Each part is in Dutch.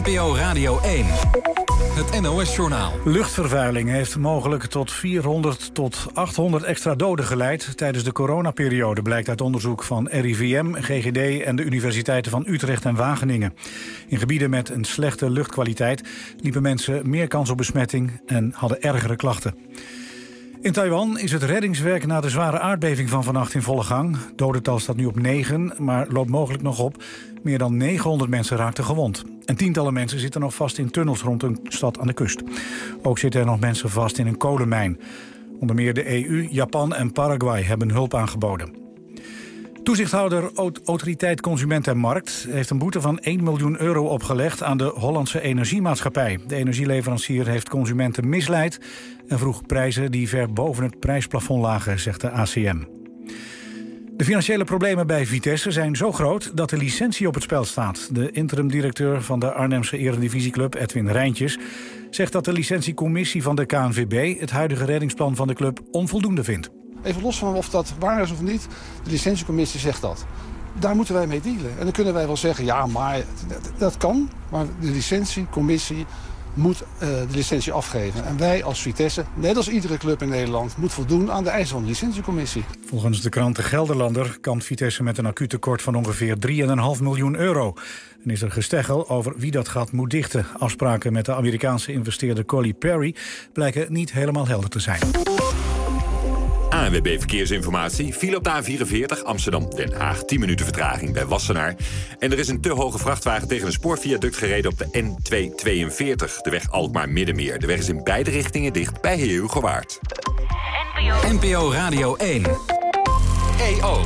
NPO Radio 1. Het NOS-journaal. Luchtvervuiling heeft mogelijk tot 400 tot 800 extra doden geleid tijdens de coronaperiode, blijkt uit onderzoek van RIVM, GGD en de universiteiten van Utrecht en Wageningen. In gebieden met een slechte luchtkwaliteit liepen mensen meer kans op besmetting en hadden ergere klachten. In Taiwan is het reddingswerk na de zware aardbeving van vannacht in volle gang. Dodental staat nu op 9, maar loopt mogelijk nog op. Meer dan 900 mensen raakten gewond. En tientallen mensen zitten nog vast in tunnels rond een stad aan de kust. Ook zitten er nog mensen vast in een kolenmijn. Onder meer de EU, Japan en Paraguay hebben hulp aangeboden. Toezichthouder Autoriteit Consument en Markt heeft een boete van 1 miljoen euro opgelegd aan de Hollandse Energiemaatschappij. De energieleverancier heeft consumenten misleid en vroeg prijzen die ver boven het prijsplafond lagen, zegt de ACM. De financiële problemen bij Vitesse zijn zo groot dat de licentie op het spel staat. De interim-directeur van de Arnhemse Eredivisieclub, Edwin Rijntjes, zegt dat de licentiecommissie van de KNVB het huidige reddingsplan van de club onvoldoende vindt. Even los van of dat waar is of niet, de licentiecommissie zegt dat. Daar moeten wij mee dealen. En dan kunnen wij wel zeggen, ja, maar dat kan. Maar de licentiecommissie moet de licentie afgeven. En wij als Vitesse, net als iedere club in Nederland, moet voldoen aan de eisen van de licentiecommissie. Volgens de krant De Gelderlander kan Vitesse met een acuut tekort van ongeveer 3,5 miljoen euro. En is er gesteggel over wie dat gat moet dichten. Afspraken met de Amerikaanse investeerder Colly Perry blijken niet helemaal helder te zijn. ANWB Verkeersinformatie. File op de A44 Amsterdam-Den Haag. 10 minuten vertraging bij Wassenaar. En er is een te hoge vrachtwagen tegen een spoorviaduct gereden op de N242. De weg Alkmaar-Middenmeer. De weg is in beide richtingen dicht bij Heerhugowaard. NPO Radio 1. EO.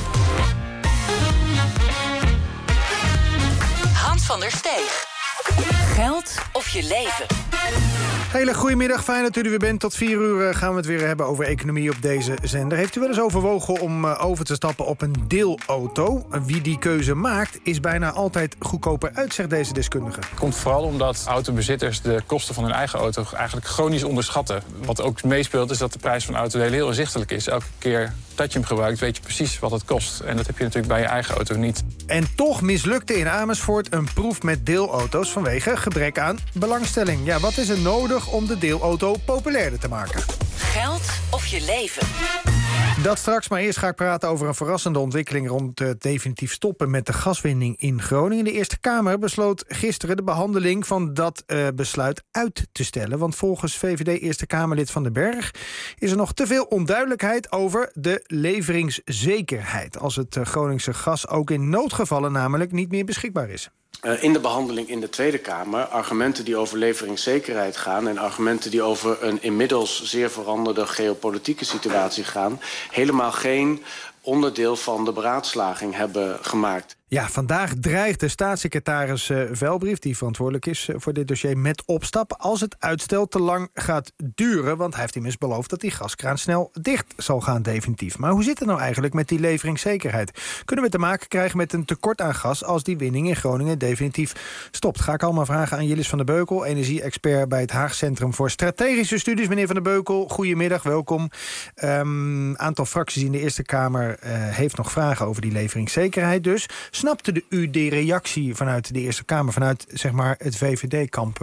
Hans van der Steeg. Geld of je leven? Hele goedemiddag, fijn dat u er weer bent. Tot 4 uur gaan we het weer hebben over economie op deze zender. Heeft u wel eens overwogen om over te stappen op een deelauto? Wie die keuze maakt, is bijna altijd goedkoper uit, zegt deze deskundige. Het komt vooral omdat autobezitters de kosten van hun eigen auto eigenlijk chronisch onderschatten. Wat ook meespeelt is dat de prijs van autodelen heel inzichtelijk is. Elke keer dat je hem gebruikt, weet je precies wat het kost. En dat heb je natuurlijk bij je eigen auto niet. En toch mislukte in Amersfoort een proef met deelauto's vanwege gebrek aan belangstelling. Ja, wat is er nodig om de deelauto populairder te maken? Geld of je leven? Dat straks, maar eerst ga ik praten over een verrassende ontwikkeling rond het definitief stoppen met de gaswinning in Groningen. De Eerste Kamer besloot gisteren de behandeling van dat besluit uit te stellen. Want volgens VVD Eerste Kamerlid Van den Berg is er nog te veel onduidelijkheid over de leveringszekerheid. Als het Groningse gas ook in noodgevallen namelijk niet meer beschikbaar is. In de behandeling in de Tweede Kamer argumenten die over leveringszekerheid gaan en argumenten die over een inmiddels zeer veranderde geopolitieke situatie gaan, helemaal geen onderdeel van de beraadslaging hebben gemaakt. Ja, vandaag dreigt de staatssecretaris Velbrief, die verantwoordelijk is voor dit dossier, met opstap als het uitstel te lang gaat duren. Want hij heeft immers beloofd dat die gaskraan snel dicht zal gaan definitief. Maar hoe zit het nou eigenlijk met die leveringszekerheid? Kunnen we te maken krijgen met een tekort aan gas als die winning in Groningen definitief stopt? Ga ik allemaal vragen aan Jillis van der Beukel, energie-expert bij het Haag Centrum voor Strategische Studies. Meneer van der Beukel, goedemiddag, welkom. Aantal fracties in de Eerste Kamer heeft nog vragen over die leveringszekerheid dus. Snapte u de reactie vanuit de Eerste Kamer, vanuit zeg maar het VVD-kamp?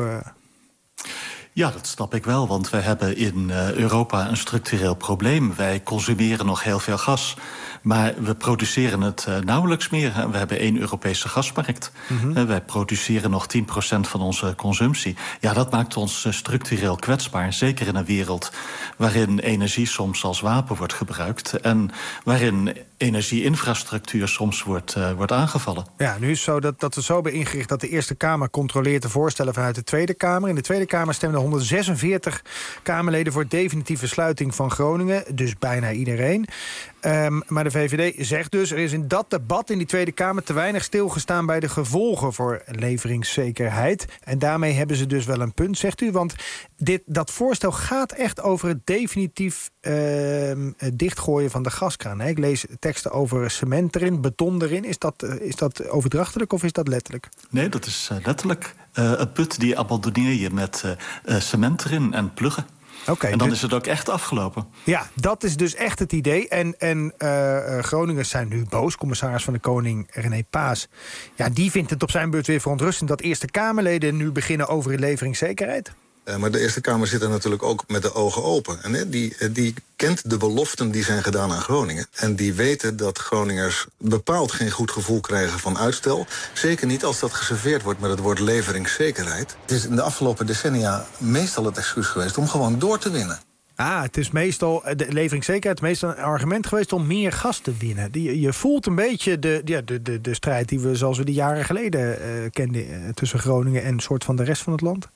Ja, dat snap ik wel, want wij hebben in Europa een structureel probleem. Wij consumeren nog heel veel gas, maar we produceren het nauwelijks meer. We hebben 1 Europese gasmarkt. Wij produceren nog 10% van onze consumptie. Ja, dat maakt ons structureel kwetsbaar. Zeker in een wereld waarin energie soms als wapen wordt gebruikt en waarin energieinfrastructuur soms wordt aangevallen. Ja, nu is het zo dat we zo hebben ingericht dat de Eerste Kamer controleert de voorstellen vanuit de Tweede Kamer. In de Tweede Kamer stemden 146 Kamerleden voor definitieve sluiting van Groningen. Dus bijna iedereen. Maar de VVD zegt dus, er is in dat debat in die Tweede Kamer te weinig stilgestaan bij de gevolgen voor leveringszekerheid. En daarmee hebben ze dus wel een punt, zegt u. Want dat voorstel gaat echt over het definitief dichtgooien van de gaskraan. Ik lees teksten over cement erin, beton erin. Is dat overdrachtelijk of is dat letterlijk? Nee, dat is letterlijk. Een put die abandonneer je met cement erin en pluggen. Okay, en dan is het ook echt afgelopen. Ja, dat is dus echt het idee. En Groningers zijn nu boos. Commissaris van de Koning, René Paas, ja, die vindt het op zijn beurt weer verontrustend dat Eerste Kamerleden nu beginnen over leveringszekerheid. Maar de Eerste Kamer zit er natuurlijk ook met de ogen open. En die kent de beloften die zijn gedaan aan Groningen. En die weten dat Groningers bepaald geen goed gevoel krijgen van uitstel. Zeker niet als dat geserveerd wordt met het woord leveringszekerheid. Het is in de afgelopen decennia meestal het excuus geweest om gewoon door te winnen. Het is meestal, de leveringszekerheid is meestal een argument geweest om meer gas te winnen. Je voelt een beetje de strijd die we zoals we die jaren geleden kenden tussen Groningen en een soort van de rest van het land.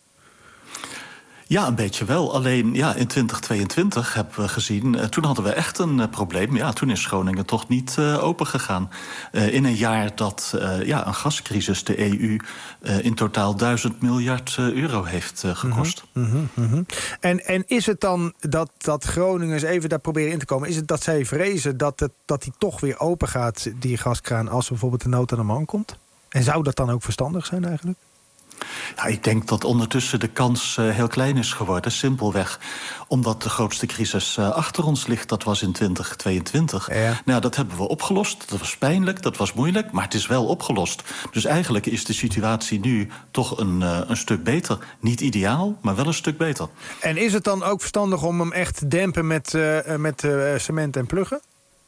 Ja, een beetje wel. Alleen in 2022 hebben we gezien, toen hadden we echt een probleem. Ja, toen is Groningen toch niet open gegaan. In een jaar dat een gascrisis de EU in totaal 1000 miljard euro heeft gekost. En is het dan dat Groningers even daar proberen in te komen? Is het dat zij vrezen dat die toch weer open gaat, die gaskraan, als bijvoorbeeld de nood aan de man komt? En zou dat dan ook verstandig zijn eigenlijk? Ja, ik denk dat ondertussen de kans heel klein is geworden. Simpelweg omdat de grootste crisis achter ons ligt. Dat was in 2022. Ja. Nou, dat hebben we opgelost. Dat was pijnlijk, dat was moeilijk, maar het is wel opgelost. Dus eigenlijk is de situatie nu toch een stuk beter. Niet ideaal, maar wel een stuk beter. En is het dan ook verstandig om hem echt te dempen met cement en pluggen?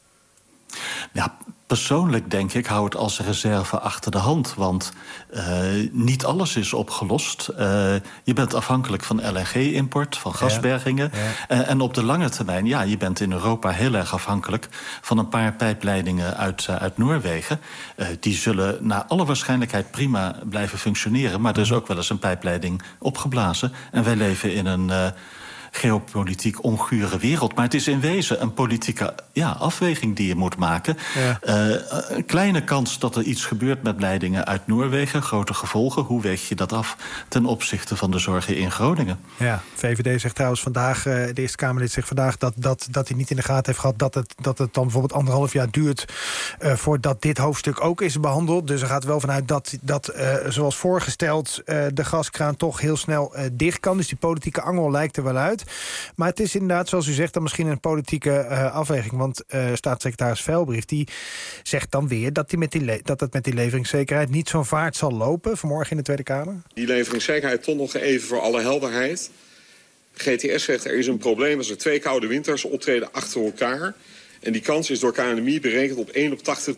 Ja, persoonlijk denk ik, hou het als reserve achter de hand. Want niet alles is opgelost. Je bent afhankelijk van LNG-import, van gasbergingen. Ja. En op de lange termijn, je bent in Europa heel erg afhankelijk van een paar pijpleidingen uit Noorwegen. Die zullen naar alle waarschijnlijkheid prima blijven functioneren. Maar er is ook wel eens een pijpleiding opgeblazen. En wij leven in een geopolitiek ongure wereld. Maar het is in wezen een politieke afweging die je moet maken. Ja. Een kleine kans dat er iets gebeurt met leidingen uit Noorwegen. Grote gevolgen. Hoe weeg je dat af ten opzichte van de zorgen in Groningen? Ja, VVD zegt trouwens vandaag, de Eerste Kamerlid zegt vandaag dat hij niet in de gaten heeft gehad dat het dan bijvoorbeeld 1,5 jaar duurt voordat dit hoofdstuk ook is behandeld. Dus er gaat wel vanuit dat zoals voorgesteld de gaskraan toch heel snel dicht kan. Dus die politieke angel lijkt er wel uit. Maar het is inderdaad, zoals u zegt, dan misschien een politieke afweging. Want staatssecretaris Velbrief die zegt dan weer dat het met die leveringszekerheid niet zo'n vaart zal lopen. Vanmorgen in de Tweede Kamer. Die leveringszekerheid, toch nog even voor alle helderheid. GTS zegt er is een probleem als er 2 koude winters optreden achter elkaar. En die kans is door KNMI berekend op 1 op 80.000.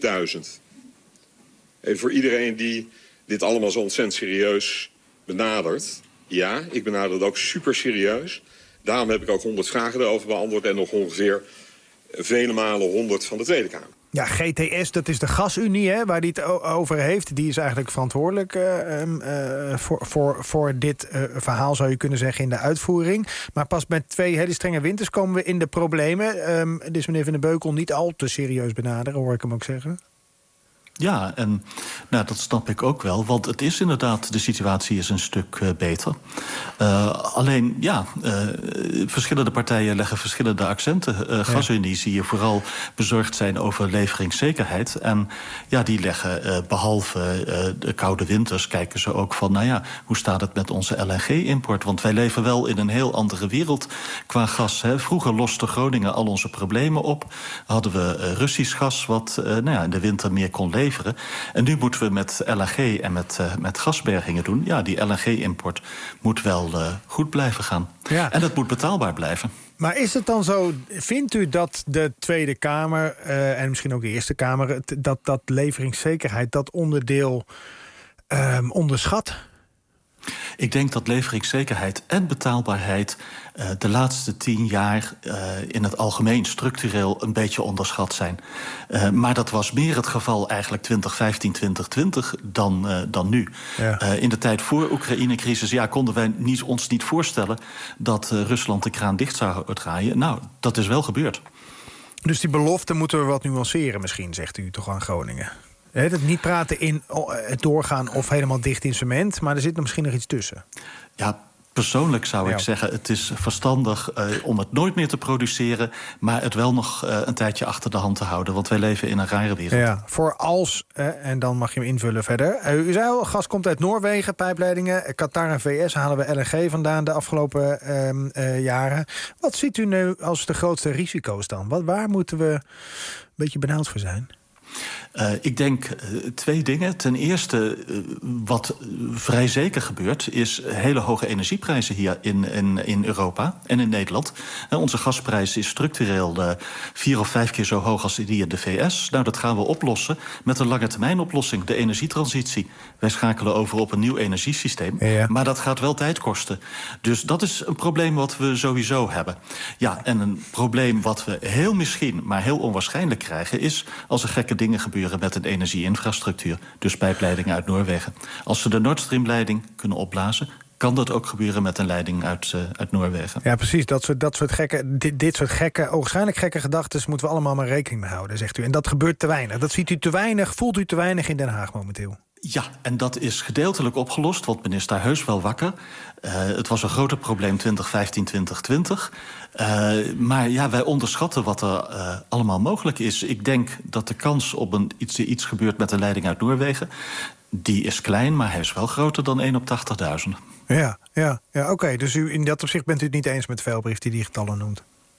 Even voor iedereen die dit allemaal zo ontzettend serieus benadert. Ja, ik benader het ook super serieus. Daarom heb ik ook 100 vragen erover beantwoord en nog ongeveer vele malen 100 van de Tweede Kamer. Ja, GTS, dat is de gasunie waar hij het over heeft. Die is eigenlijk verantwoordelijk voor dit verhaal, zou je kunnen zeggen, in de uitvoering. Maar pas met 2 hele strenge winters komen we in de problemen. Dus meneer Van den Beukel niet al te serieus benaderen, hoor ik hem ook zeggen. Ja, en dat snap ik ook wel. Want het is inderdaad, de situatie is een stuk beter. Alleen, verschillende partijen leggen verschillende accenten. Gasunie zie je vooral bezorgd zijn over leveringszekerheid. En die leggen, behalve de koude winters, kijken ze ook van, hoe staat het met onze LNG-import? Want wij leven wel in een heel andere wereld qua gas. Hè. Vroeger loste Groningen al onze problemen op. Hadden we Russisch gas, wat in de winter meer kon leveren. En nu moeten we met LNG en met gasbergingen doen. Ja, die LNG-import moet wel goed blijven gaan. Ja. En dat moet betaalbaar blijven. Maar is het dan zo, vindt u dat de Tweede Kamer en misschien ook de Eerste Kamer dat leveringszekerheid, dat onderdeel onderschat? Ik denk dat leveringszekerheid en betaalbaarheid de laatste 10 jaar in het algemeen structureel een beetje onderschat zijn. Maar dat was meer het geval eigenlijk 2015, 2020 dan nu. Ja. In de tijd voor Oekraïne-crisis konden wij ons niet voorstellen dat Rusland de kraan dicht zou draaien. Nou, dat is wel gebeurd. Dus die belofte moeten we wat nuanceren misschien, zegt u toch aan Groningen? Het niet praten in het doorgaan of helemaal dicht in cement, maar er zit er misschien nog iets tussen. Ja, Persoonlijk zou ik zeggen, het is verstandig om het nooit meer te produceren, maar het wel nog een tijdje achter de hand te houden. Want wij leven in een rare wereld. Ja, voor als, en dan mag je hem invullen verder. U zei al, gas komt uit Noorwegen, pijpleidingen. Qatar en VS halen we LNG vandaan de afgelopen jaren. Wat ziet u nu als de grootste risico's dan? Waar moeten we een beetje benauwd voor zijn? Ik denk 2 dingen. Ten eerste, wat vrij zeker gebeurt, is hele hoge energieprijzen hier in Europa en in Nederland. Onze gasprijs is structureel 4 of 5 keer zo hoog als die in de VS. Nou, dat gaan we oplossen met een lange termijn oplossing, de energietransitie. Wij schakelen over op een nieuw energiesysteem, maar dat gaat wel tijd kosten. Dus dat is een probleem wat we sowieso hebben. Ja, en een probleem wat we heel misschien, maar heel onwaarschijnlijk krijgen, is als er gekke dingen gebeuren met een energieinfrastructuur. Dus pijpleidingen uit Noorwegen. Als ze de Nord Stream-leiding kunnen opblazen, kan dat ook gebeuren met een leiding uit Noorwegen. Ja, precies. Dit soort gekke, ogenschijnlijk gekke gedachten moeten we allemaal maar rekening mee houden, zegt u. En dat gebeurt te weinig. Dat ziet u te weinig, voelt u te weinig in Den Haag momenteel. Ja, en dat is gedeeltelijk opgelost, want men is daar heus wel wakker. Het was een groter probleem 2015, 2020. Maar ja, wij onderschatten wat er allemaal mogelijk is. Ik denk dat de kans op iets gebeurt met een leiding uit Noorwegen, die is klein, maar hij is wel groter dan 1 op 80.000. Ja, oké. Dus in dat opzicht bent u het niet eens met Velbrief die getallen noemt?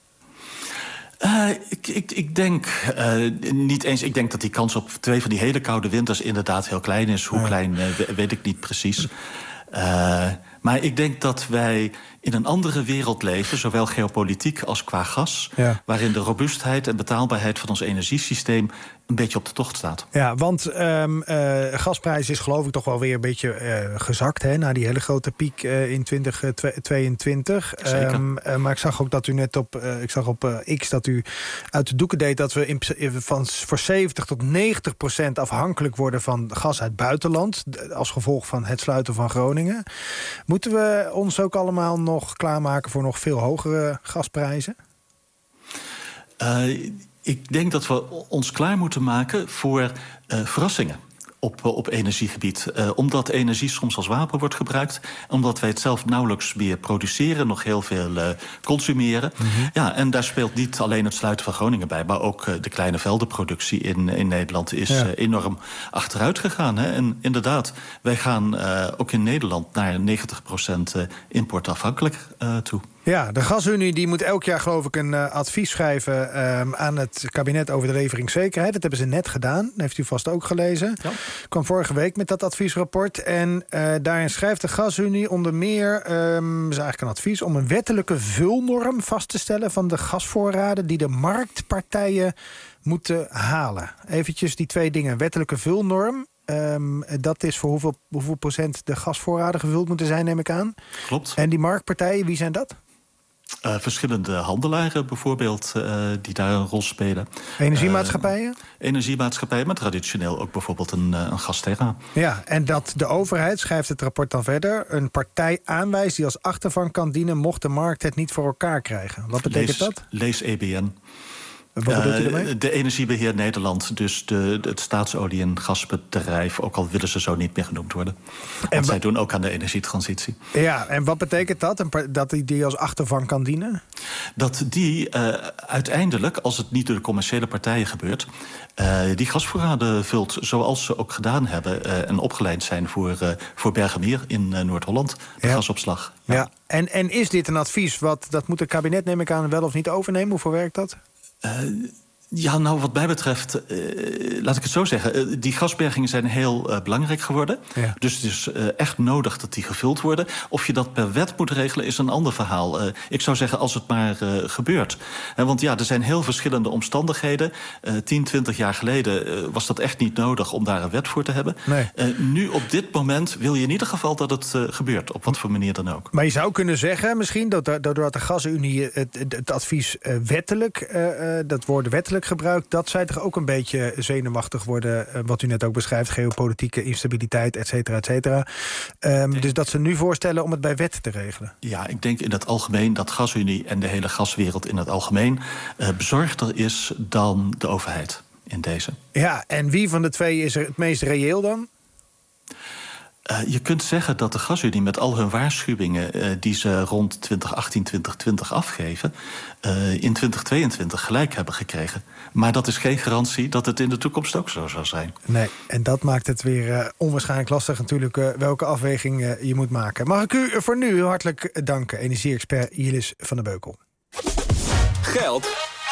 Ik denk niet eens. Ik denk dat die kans op 2 van die hele koude winters inderdaad heel klein is. Hoe klein, weet ik niet precies. Maar ik denk dat wij in een andere wereld leven, zowel geopolitiek als qua gas, waarin de robuustheid en betaalbaarheid van ons energiesysteem een beetje op de tocht staat. Ja, want gasprijs is geloof ik toch wel weer een beetje gezakt, hè, na die hele grote piek in 2022. Maar ik zag ook dat u net op X dat u uit de doeken deed dat we voor 70 tot 90% afhankelijk worden van gas uit het buitenland, als gevolg van het sluiten van Groningen. Moeten we ons ook allemaal nog klaarmaken voor nog veel hogere gasprijzen? Ik denk dat we ons klaar moeten maken voor verrassingen op energiegebied. Omdat energie soms als wapen wordt gebruikt, omdat wij het zelf nauwelijks meer produceren, nog heel veel consumeren. Mm-hmm. Ja, en daar speelt niet alleen het sluiten van Groningen bij, maar ook de kleine veldenproductie in Nederland is enorm achteruit gegaan. Hè? En inderdaad, wij gaan ook in Nederland naar 90% importafhankelijk toe. Ja, de Gasunie die moet elk jaar geloof ik een advies schrijven aan het kabinet over de leveringszekerheid. Dat hebben ze net gedaan. Dat heeft u vast ook gelezen. Ja. Kwam vorige week met dat adviesrapport. En daarin schrijft de Gasunie onder meer, is eigenlijk een advies, om een wettelijke vulnorm vast te stellen van de gasvoorraden die de marktpartijen moeten halen. Eventjes die 2 dingen. Wettelijke vulnorm. Dat is voor hoeveel procent de gasvoorraden gevuld moeten zijn, neem ik aan. Klopt. En die marktpartijen, wie zijn dat? Verschillende handelaren bijvoorbeeld die daar een rol spelen. Energiemaatschappijen? Energiemaatschappijen, maar traditioneel ook bijvoorbeeld een Gastera. Ja, en dat de overheid, schrijft het rapport dan verder, een partij aanwijst die als achtervang kan dienen mocht de markt het niet voor elkaar krijgen. Wat betekent dat? Lees EBN. Wat bedoelt u ermee? De Energiebeheer Nederland, dus het staatsolie- en gasbedrijf, ook al willen ze zo niet meer genoemd worden. Want zij doen ook aan de energietransitie. Ja, en wat betekent dat? Dat die als achtervang kan dienen? Dat die uiteindelijk, als het niet door de commerciële partijen gebeurt, die gasvoorraden vult zoals ze ook gedaan hebben en opgeleid zijn voor Bergermeer in Noord-Holland, de gasopslag. Ja. En is dit een advies dat moet het kabinet, neem ik aan, wel of niet overnemen? Hoe werkt dat? Ja, nou, wat mij betreft, laat ik het zo zeggen, die gasbergingen zijn heel belangrijk geworden. Ja. Dus het is echt nodig dat die gevuld worden. Of je dat per wet moet regelen, is een ander verhaal. Ik zou zeggen, als het maar gebeurt. Want ja, er zijn heel verschillende omstandigheden. 10, 20 jaar geleden was dat echt niet nodig om daar een wet voor te hebben. Nee. Nu, op dit moment, wil je in ieder geval dat het gebeurt. Op wat voor manier dan ook. Maar je zou kunnen zeggen, misschien, doordat de Gasunie het advies wettelijk, dat woord wettelijk gebruikt, dat zij toch ook een beetje zenuwachtig worden, wat u net ook beschrijft, geopolitieke instabiliteit, et cetera, et cetera. Dus dat ze nu voorstellen om het bij wet te regelen. Ja, ik denk in het algemeen dat Gasunie en de hele gaswereld in het algemeen bezorgder is dan de overheid in deze. Ja, en wie van de 2 is er het meest reëel dan? Je kunt zeggen dat de gasunie met al hun waarschuwingen die ze rond 2018, 2020 afgeven, in 2022 gelijk hebben gekregen. Maar dat is geen garantie dat het in de toekomst ook zo zal zijn. Nee, en dat maakt het weer onwaarschijnlijk lastig natuurlijk welke afweging je moet maken. Mag ik u voor nu hartelijk danken, energie-expert Jilis van der Beukel. Geld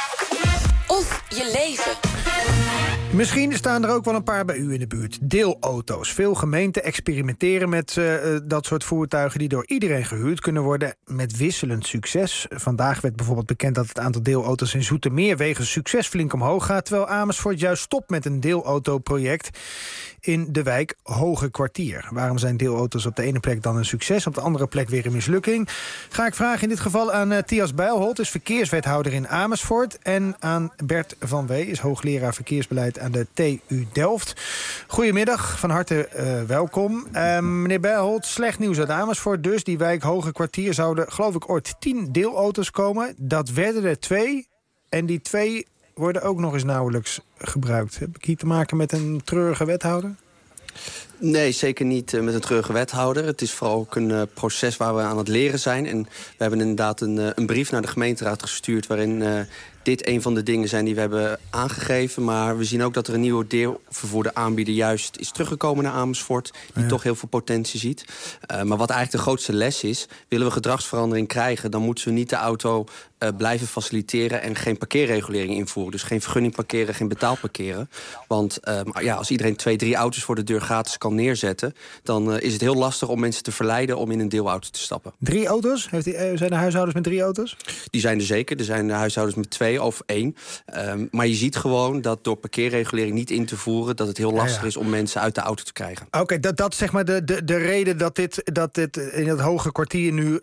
of je leven. Misschien staan er ook wel een paar bij u in de buurt. Deelauto's. Veel gemeenten experimenteren met dat soort voertuigen die door iedereen gehuurd kunnen worden met wisselend succes. Vandaag werd bijvoorbeeld bekend dat het aantal deelauto's in Zoetermeer wegens succes flink omhoog gaat, terwijl Amersfoort juist stopt met een deelautoproject in de wijk Hoge Kwartier. Waarom zijn deelauto's op de ene plek dan een succes, op de andere plek weer een mislukking? Ga ik vragen in dit geval aan Thias Bijlholt, is verkeerswethouder in Amersfoort, en aan Bert van Wee, is hoogleraar verkeersbeleid aan de TU Delft. Goedemiddag, van harte welkom. Meneer Bijlholt, slecht nieuws uit Amersfoort dus. Die wijk Hoge Kwartier zouden, geloof ik, ooit 10 deelauto's komen. Dat werden er 2. En die 2 worden ook nog eens nauwelijks gebruikt. Heb ik hier te maken met een treurige wethouder? Nee, zeker niet met een treurige wethouder. Het is vooral ook een proces waar we aan het leren zijn. En we hebben inderdaad een brief naar de gemeenteraad gestuurd waarin dit een van de dingen zijn die we hebben aangegeven. Maar we zien ook dat er een nieuwe deelvervoerder aanbieder juist is teruggekomen naar Amersfoort, die toch heel veel potentie ziet. Maar wat eigenlijk de grootste les is, willen we gedragsverandering krijgen, dan moeten we niet de auto blijven faciliteren en geen parkeerregulering invoeren. Dus geen vergunning parkeren, geen betaalparkeren. Want als iedereen 2-3 auto's voor de deur gratis kan neerzetten, dan is het heel lastig om mensen te verleiden om in een deelauto te stappen. 3 auto's? Zijn er huishoudens met 3 auto's? Die zijn er zeker. Er zijn huishoudens met 2 of 1. Maar je ziet gewoon dat door parkeerregulering niet in te voeren, dat het heel lastig is om mensen uit de auto te krijgen. Oké, dat is zeg maar de reden dat dit in het Hoge Kwartier nu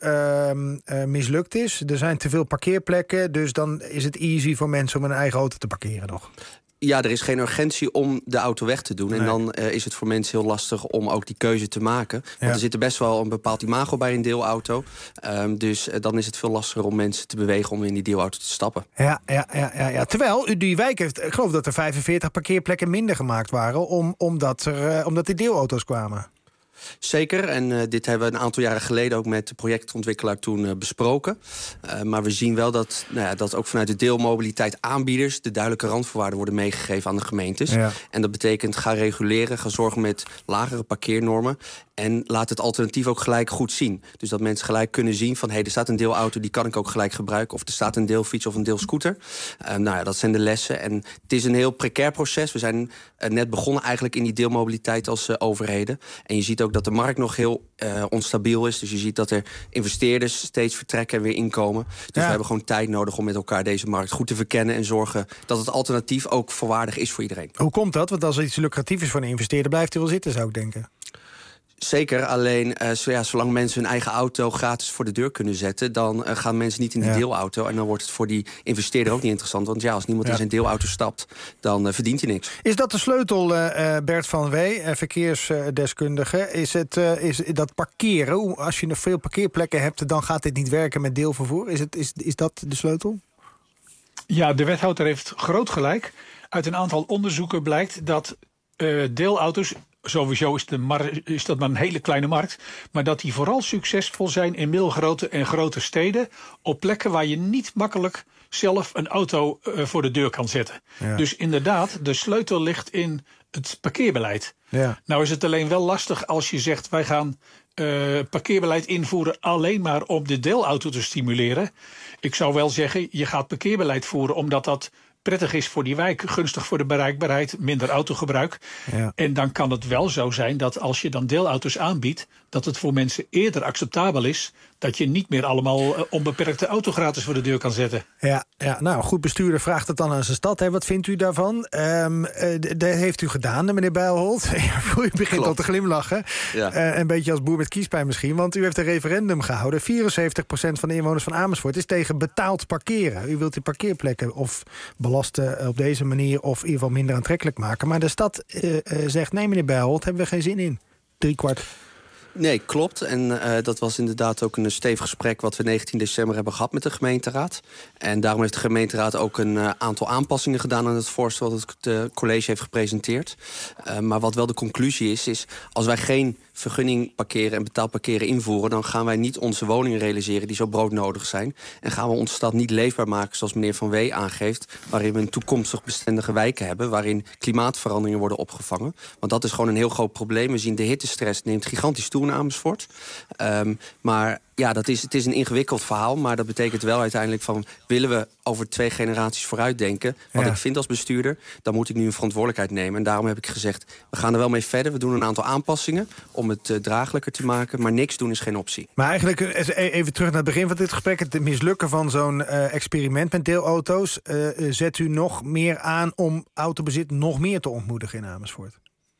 mislukt is. Er zijn te veel parkeerplekken, dus dan is het easy voor mensen om een eigen auto te parkeren nog. Ja, er is geen urgentie om de auto weg te doen. Nee. En dan is het voor mensen heel lastig om ook die keuze te maken. Want er zit er best wel een bepaald imago bij een deelauto. Dus dan is het veel lastiger om mensen te bewegen om in die deelauto te stappen. Ja. Terwijl die wijk heeft, ik geloof dat er 45 parkeerplekken minder gemaakt waren, omdat die deelauto's kwamen. Zeker, en dit hebben we een aantal jaren geleden ook met de projectontwikkelaar toen besproken. Maar we zien wel dat ook vanuit de deelmobiliteit aanbieders de duidelijke randvoorwaarden worden meegegeven aan de gemeentes. Ja. En dat betekent ga reguleren, ga zorgen met lagere parkeernormen. En laat het alternatief ook gelijk goed zien. Dus dat mensen gelijk kunnen zien van er staat een deelauto, die kan ik ook gelijk gebruiken. Of er staat een deelfiets of een deelscooter. Dat zijn de lessen. En het is een heel precair proces. We zijn net begonnen eigenlijk in die deelmobiliteit als overheden. En je ziet ook dat de markt nog heel onstabiel is. Dus je ziet dat er investeerders steeds vertrekken en weer inkomen. Dus we hebben gewoon tijd nodig om met elkaar deze markt goed te verkennen en zorgen dat het alternatief ook volwaardig is voor iedereen. Hoe komt dat? Want als iets lucratief is voor een investeerder, blijft hij wel zitten, zou ik denken. Zeker, alleen zolang mensen hun eigen auto gratis voor de deur kunnen zetten, dan gaan mensen niet in die deelauto. En dan wordt het voor die investeerder ook niet interessant. Want als niemand in zijn deelauto stapt, dan verdient hij niks. Is dat de sleutel, Bert van Wee, verkeersdeskundige? Is dat parkeren? Als je nog veel parkeerplekken hebt, dan gaat dit niet werken met deelvervoer. Is dat de sleutel? Ja, de wethouder heeft groot gelijk. Uit een aantal onderzoeken blijkt dat deelauto's, sowieso is dat maar een hele kleine markt, maar dat die vooral succesvol zijn in middelgrote en grote steden, op plekken waar je niet makkelijk zelf een auto voor de deur kan zetten. Ja. Dus inderdaad, de sleutel ligt in het parkeerbeleid. Ja. Nou is het alleen wel lastig als je zegt, wij gaan parkeerbeleid invoeren alleen maar om de deelauto te stimuleren. Ik zou wel zeggen, je gaat parkeerbeleid voeren omdat dat prettig is voor die wijk, gunstig voor de bereikbaarheid, minder autogebruik. Ja. En dan kan het wel zo zijn dat als je dan deelauto's aanbiedt, dat het voor mensen eerder acceptabel is dat je niet meer allemaal onbeperkte auto gratis voor de deur kan zetten. Ja, nou, een goed bestuurder vraagt het dan aan zijn stad. Wat vindt u daarvan? Dat heeft u gedaan, meneer Bijlholt. U begint al te glimlachen. Ja. Een beetje als boer met kiespijn misschien, want u heeft een referendum gehouden. 74% van de inwoners van Amersfoort is tegen betaald parkeren. U wilt die parkeerplekken of belasten op deze manier of in ieder geval minder aantrekkelijk maken. Maar de stad zegt, nee meneer Bijlholt, hebben we geen zin in. 3/4. Nee, klopt. En dat was inderdaad ook een stevig gesprek wat we 19 december hebben gehad met de gemeenteraad. En daarom heeft de gemeenteraad ook een aantal aanpassingen gedaan aan het voorstel dat het college heeft gepresenteerd. Maar wat wel de conclusie is als wij geen vergunning parkeren en betaald parkeren invoeren, dan gaan wij niet onze woningen realiseren die zo broodnodig zijn. En gaan we onze stad niet leefbaar maken, zoals meneer Van Wee aangeeft, waarin we een toekomstig bestendige wijken hebben, waarin klimaatveranderingen worden opgevangen. Want dat is gewoon een heel groot probleem. We zien de hittestress neemt gigantisch toe in Amersfoort. Maar ja, het is een ingewikkeld verhaal, maar dat betekent wel uiteindelijk van, willen we over 2 generaties vooruitdenken, wat ik vind als bestuurder, dan moet ik nu een verantwoordelijkheid nemen. En daarom heb ik gezegd, we gaan er wel mee verder. We doen een aantal aanpassingen om het draaglijker te maken, maar niks doen is geen optie. Maar eigenlijk, even terug naar het begin van dit gesprek, het mislukken van zo'n experiment met deelauto's, zet u nog meer aan om autobezit nog meer te ontmoedigen in Amersfoort?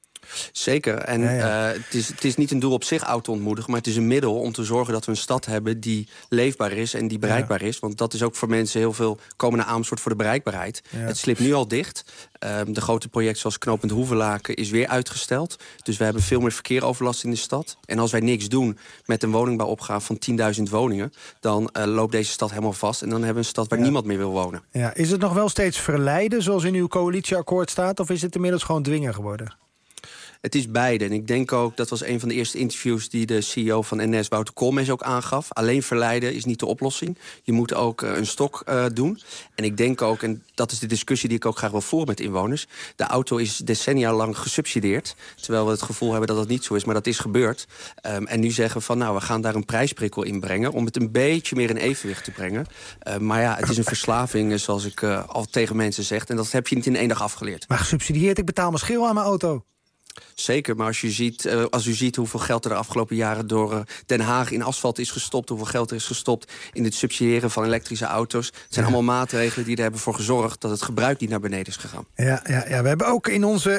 Zeker. En het is niet een doel op zich auto ontmoedigen, maar het is een middel om te zorgen dat we een stad hebben die leefbaar is en die bereikbaar is. Want dat is ook voor mensen heel veel komen naar Amersfoort voor de bereikbaarheid. Ja. Het slipt nu al dicht. De grote projecten zoals knooppunt Hoevelaken is weer uitgesteld. Dus we hebben veel meer verkeeroverlast in de stad. En als wij niks doen met een woningbouwopgave van 10.000 woningen, dan loopt deze stad helemaal vast. En dan hebben we een stad waar niemand meer wil wonen. Ja. Is het nog wel steeds verleiden, zoals in uw coalitieakkoord staat, of is het inmiddels gewoon dwingen geworden? Het is beide. En ik denk ook, dat was een van de eerste interviews die de CEO van NS, Wouter Koolmees, ook aangaf. Alleen verleiden is niet de oplossing. Je moet ook een stok doen. En ik denk ook, en dat is de discussie die ik ook graag wil voeren met inwoners, de auto is decennia lang gesubsidieerd. Terwijl we het gevoel hebben dat dat niet zo is, maar dat is gebeurd. En nu zeggen van, nou, we gaan daar een prijsprikkel in brengen om het een beetje meer in evenwicht te brengen. Maar ja, het is een verslaving, zoals ik al tegen mensen zeg. En dat heb je niet in 1 dag afgeleerd. Maar gesubsidieerd, ik betaal mijn schil aan mijn auto. Zeker, maar als u ziet hoeveel geld er de afgelopen jaren door Den Haag in asfalt is gestopt, hoeveel geld er is gestopt in het subsidiëren van elektrische auto's. Het zijn allemaal maatregelen die er hebben voor gezorgd dat het gebruik niet naar beneden is gegaan. Ja, we hebben ook in onze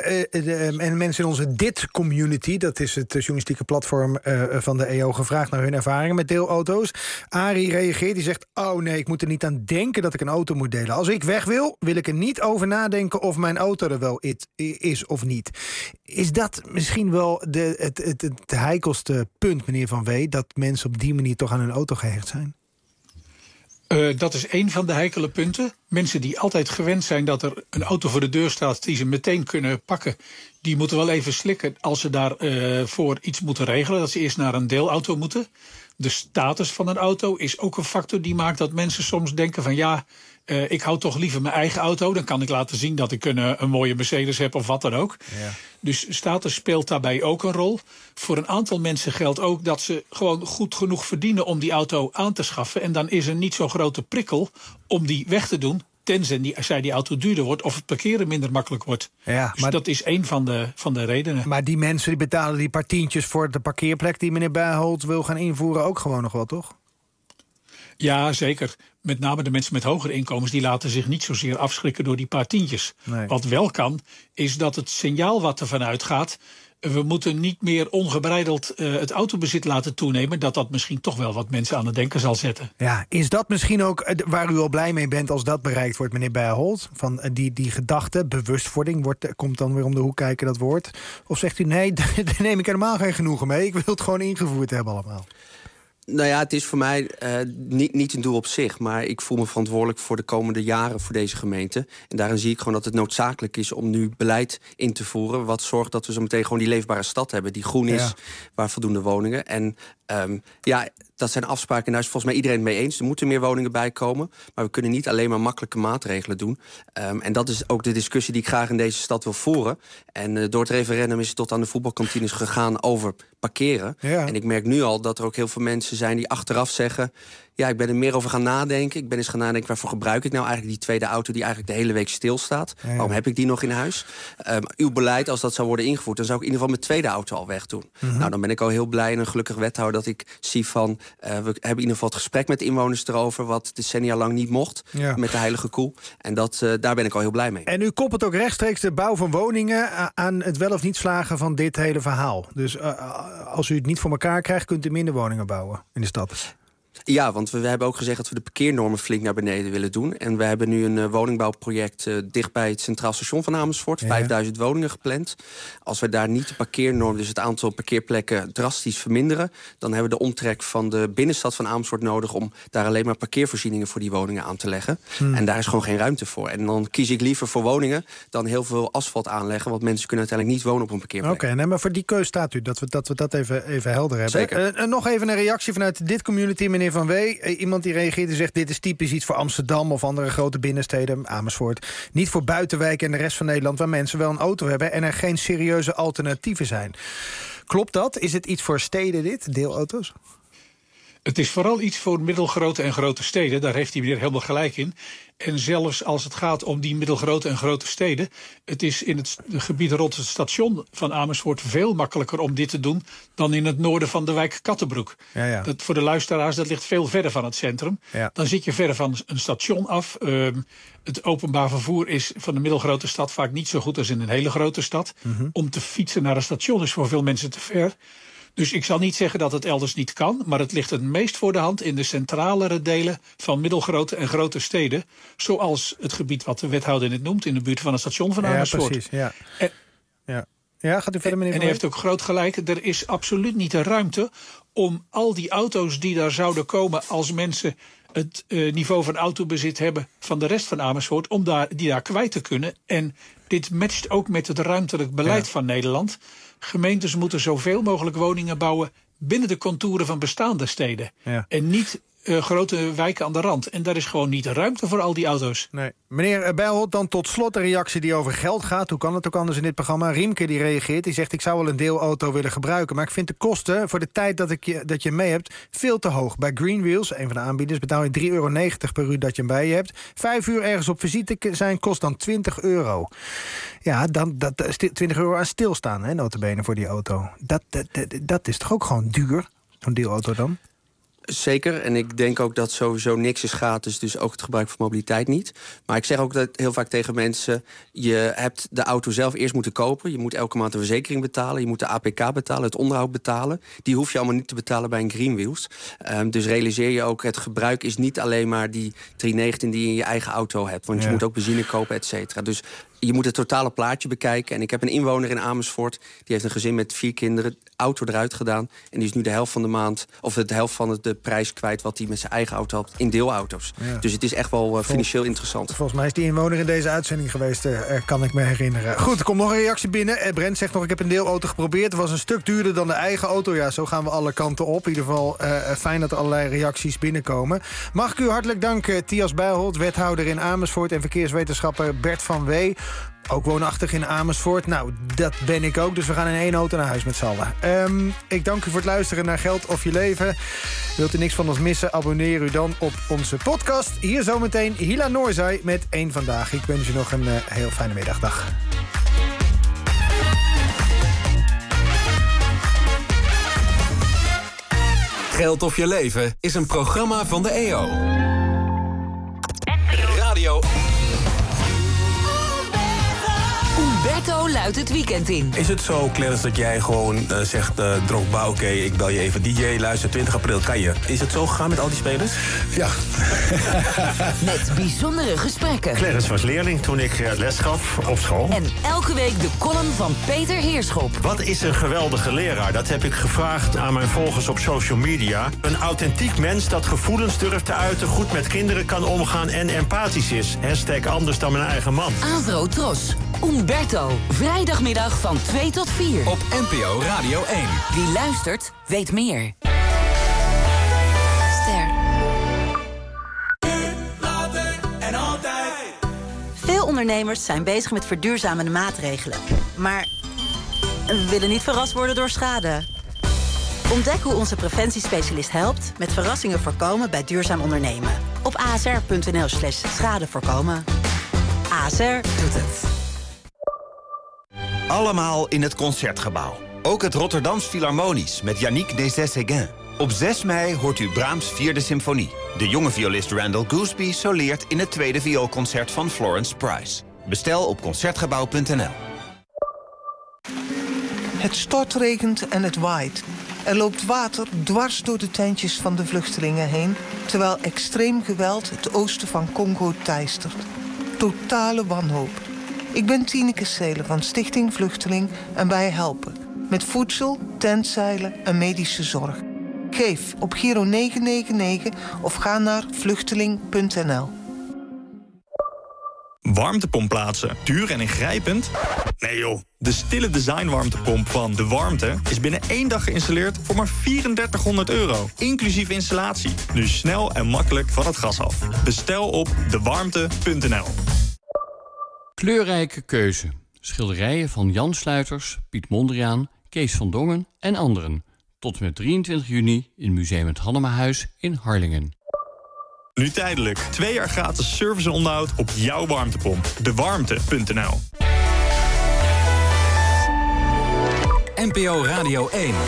en mensen in onze DIT-community, dat is het journalistieke platform van de EO, gevraagd naar hun ervaringen met deelauto's. Arie reageert, die zegt, oh nee, ik moet er niet aan denken dat ik een auto moet delen. Als ik weg wil ik er niet over nadenken of mijn auto er wel is of niet. Is dat misschien wel het heikelste punt, meneer Van Wee, dat mensen op die manier toch aan hun auto gehecht zijn? Dat is een van de heikele punten. Mensen die altijd gewend zijn dat er een auto voor de deur staat die ze meteen kunnen pakken, die moeten wel even slikken als ze daarvoor iets moeten regelen, dat ze eerst naar een deelauto moeten. De status van een auto is ook een factor die maakt dat mensen soms denken van ja, ik hou toch liever mijn eigen auto. Dan kan ik laten zien dat ik een mooie Mercedes heb of wat dan ook. Ja. Dus status speelt daarbij ook een rol. Voor een aantal mensen geldt ook dat ze gewoon goed genoeg verdienen om die auto aan te schaffen. En dan is er niet zo'n grote prikkel om die weg te doen, tenzij die auto duurder wordt of het parkeren minder makkelijk wordt. Ja, dus maar dat is één van de redenen. Maar die mensen die betalen die paar tientjes voor de parkeerplek die meneer Bijholt wil gaan invoeren ook gewoon nog wel, toch? Ja, zeker. Met name de mensen met hogere inkomens, die laten zich niet zozeer afschrikken door die paar tientjes. Nee. Wat wel kan, is dat het signaal wat er vanuit gaat, we moeten niet meer ongebreideld het autobezit laten toenemen, dat misschien toch wel wat mensen aan het denken zal zetten. Ja, is dat misschien ook waar u al blij mee bent als dat bereikt wordt, meneer Bijholt? Van die gedachte, bewustwording, komt dan weer om de hoek kijken, dat woord? Of zegt u nee, daar neem ik helemaal geen genoegen mee, ik wil het gewoon ingevoerd hebben allemaal? Nou ja, het is voor mij niet een doel op zich, maar ik voel me verantwoordelijk voor de komende jaren voor deze gemeente. En daarin zie ik gewoon dat het noodzakelijk is om nu beleid in te voeren wat zorgt dat we zo meteen gewoon die leefbare stad hebben, die groen is, waar voldoende woningen. En dat zijn afspraken en daar is volgens mij iedereen het mee eens. Er moeten meer woningen bij komen, maar we kunnen niet alleen maar makkelijke maatregelen doen. En dat is ook de discussie die ik graag in deze stad wil voeren. En door het referendum is het tot aan de voetbalkantines gegaan over parkeren. Ja. En ik merk nu al dat er ook heel veel mensen zijn die achteraf zeggen, ja, ik ben er meer over gaan nadenken. Ik ben eens gaan nadenken, waarvoor gebruik ik nou eigenlijk die tweede auto die eigenlijk de hele week stilstaat? Ja. Waarom heb ik die nog in huis? Uw beleid, als dat zou worden ingevoerd, dan zou ik in ieder geval mijn tweede auto al wegdoen. Mm-hmm. Nou, dan ben ik al heel blij en een gelukkig wethouder dat ik zie van, we hebben in ieder geval het gesprek met inwoners erover, wat decennia lang niet mocht, met de heilige koe. En daar ben ik al heel blij mee. En u koppelt ook rechtstreeks de bouw van woningen aan het wel of niet slagen van dit hele verhaal. Dus als u het niet voor elkaar krijgt, kunt u minder woningen bouwen in de stad. Ja, want we hebben ook gezegd dat we de parkeernormen flink naar beneden willen doen. En we hebben nu een woningbouwproject dicht bij het Centraal Station van Amersfoort. 5000 woningen gepland. Als we daar niet de parkeernorm, dus het aantal parkeerplekken, drastisch verminderen, dan hebben we de omtrek van de binnenstad van Amersfoort nodig om daar alleen maar parkeervoorzieningen voor die woningen aan te leggen. En daar is gewoon geen ruimte voor. En dan kies ik liever voor woningen dan heel veel asfalt aanleggen, want mensen kunnen uiteindelijk niet wonen op een parkeerplek. Oké, maar voor die keus staat u, dat we dat even helder hebben. Zeker. Nog even een reactie vanuit dit community, meneer Van Wee. Iemand die reageert en zegt, dit is typisch iets voor Amsterdam of andere grote binnensteden, Amersfoort. Niet voor buitenwijken en de rest van Nederland, waar mensen wel een auto hebben en er geen serieuze alternatieven zijn. Klopt dat? Is het iets voor steden dit, deelauto's? Het is vooral iets voor middelgrote en grote steden. Daar heeft die meneer helemaal gelijk in. En zelfs als het gaat om die middelgrote en grote steden, het is in het gebied rond het station van Amersfoort veel makkelijker om dit te doen dan in het noorden van de wijk Kattenbroek. Ja. Dat, voor de luisteraars, dat ligt veel verder van het centrum. Ja. Dan zit je verder van een station af. Het openbaar vervoer is van de middelgrote stad vaak niet zo goed als in een hele grote stad. Om te fietsen naar een station is voor veel mensen te ver. Dus ik zal niet zeggen dat het elders niet kan, maar het ligt het meest voor de hand in de centralere delen van middelgrote en grote steden. Zoals het gebied wat de wethouder net noemt, in de buurt van het station van Amersfoort. Precies, ja. Ja, gaat u verder, meneer Van Wee? En hij heeft ook groot gelijk, er is absoluut niet de ruimte om al die auto's die daar zouden komen als mensen het niveau van autobezit hebben van de rest van Amersfoort, om die daar kwijt te kunnen. En dit matcht ook met het ruimtelijk beleid van Nederland. Gemeentes moeten zoveel mogelijk woningen bouwen binnen de contouren van bestaande steden. Ja. En niet grote wijken aan de rand. En daar is gewoon niet de ruimte voor al die auto's. Nee. Meneer Bijlholt, dan tot slot een reactie die over geld gaat. Hoe kan het ook anders in dit programma? Riemke die reageert, die zegt, ik zou wel een deelauto willen gebruiken, maar ik vind de kosten voor de tijd dat je mee hebt veel te hoog. Bij Greenwheels, een van de aanbieders, betaal je €3,90 per uur dat je hem bij je hebt. 5 uur ergens op visite zijn kost dan €20. Ja, dan €20 aan stilstaan, hè, nota bene voor die auto. Dat is toch ook gewoon duur, zo'n deelauto dan? Zeker, en ik denk ook dat sowieso niks is gratis, dus ook het gebruik van mobiliteit niet. Maar ik zeg ook dat heel vaak tegen mensen, je hebt de auto zelf eerst moeten kopen. Je moet elke maand de verzekering betalen, je moet de APK betalen, het onderhoud betalen. Die hoef je allemaal niet te betalen bij een Greenwheels. Dus realiseer je ook, het gebruik is niet alleen maar die 319 die je in je eigen auto hebt. Want je moet ook benzine kopen, et cetera. Dus je moet het totale plaatje bekijken. En ik heb een inwoner in Amersfoort, die heeft een gezin met 4 kinderen, auto eruit gedaan. En die is nu de helft van de maand, of de helft van de prijs kwijt wat hij met zijn eigen auto had in deelauto's. Ja. Dus het is echt wel financieel interessant. Volgens mij is die inwoner in deze uitzending geweest, kan ik me herinneren. Goed, er komt nog een reactie binnen. Brent zegt nog, ik heb een deelauto geprobeerd. Het was een stuk duurder dan de eigen auto. Ja, zo gaan we alle kanten op. In ieder geval fijn dat er allerlei reacties binnenkomen. Mag ik u hartelijk danken, Thias Bijlholt, wethouder in Amersfoort, en verkeerswetenschapper Bert van Wee. Ook woonachtig in Amersfoort. Nou, dat ben ik ook, dus we gaan in 1 auto naar huis met z'n allen. Ik dank u voor het luisteren naar Geld of Je Leven. Wilt u niks van ons missen, abonneer u dan op onze podcast. Hier zometeen Hila Noorzai met Eén Vandaag. Ik wens u nog een heel fijne middag. Dag. Geld of Je Leven is een programma van de EO. Radio. Umberto luidt het weekend in. Is het zo, Clarence, dat jij gewoon zegt, Drogba, oké, ik bel je even DJ, luister, 20 april kan je. Is het zo gegaan met al die spelers? Ja. Met bijzondere gesprekken. Clarence was leerling toen ik les gaf op school. En elke week de column van Peter Heerschop. Wat is een geweldige leraar? Dat heb ik gevraagd aan mijn volgers op social media. Een authentiek mens dat gevoelens durft te uiten, goed met kinderen kan omgaan en empathisch is. # anders dan mijn eigen man. Avro Tros. Umberto. Vrijdagmiddag van 2 tot 4. Op NPO Radio 1. Wie luistert, weet meer. Ster. En altijd. Veel ondernemers zijn bezig met verduurzamende maatregelen. Maar we willen niet verrast worden door schade. Ontdek hoe onze preventiespecialist helpt met verrassingen voorkomen bij duurzaam ondernemen. Op asr.nl/schade voorkomen. ASR doet het. Allemaal in het Concertgebouw. Ook het Rotterdams Philharmonisch met Yannick Nézet-Séguin. Op 6 mei hoort u Brahms 4e symfonie. De jonge violist Randall Gooseby soleert in het tweede vioolconcert van Florence Price. Bestel op Concertgebouw.nl. Het stortregent en het waait. Er loopt water dwars door de tentjes van de vluchtelingen heen, terwijl extreem geweld het oosten van Congo teistert. Totale wanhoop. Ik ben Tineke Seelen van Stichting Vluchteling en wij helpen. Met voedsel, tentzeilen en medische zorg. Geef op Giro 999 of ga naar vluchteling.nl. Warmtepomp plaatsen. Duur en ingrijpend? Nee joh. De stille design warmtepomp van De Warmte is binnen 1 dag geïnstalleerd voor maar €3400. Inclusief installatie. Dus snel en makkelijk van het gas af. Bestel op dewarmte.nl. Kleurrijke keuze. Schilderijen van Jan Sluiters, Piet Mondriaan, Kees van Dongen en anderen. Tot en met 23 juni in Museum het Hannemahuis in Harlingen. Nu tijdelijk 2 jaar gratis service en onderhoud op jouw warmtepomp. Dewarmte.nl. NPO Radio 1.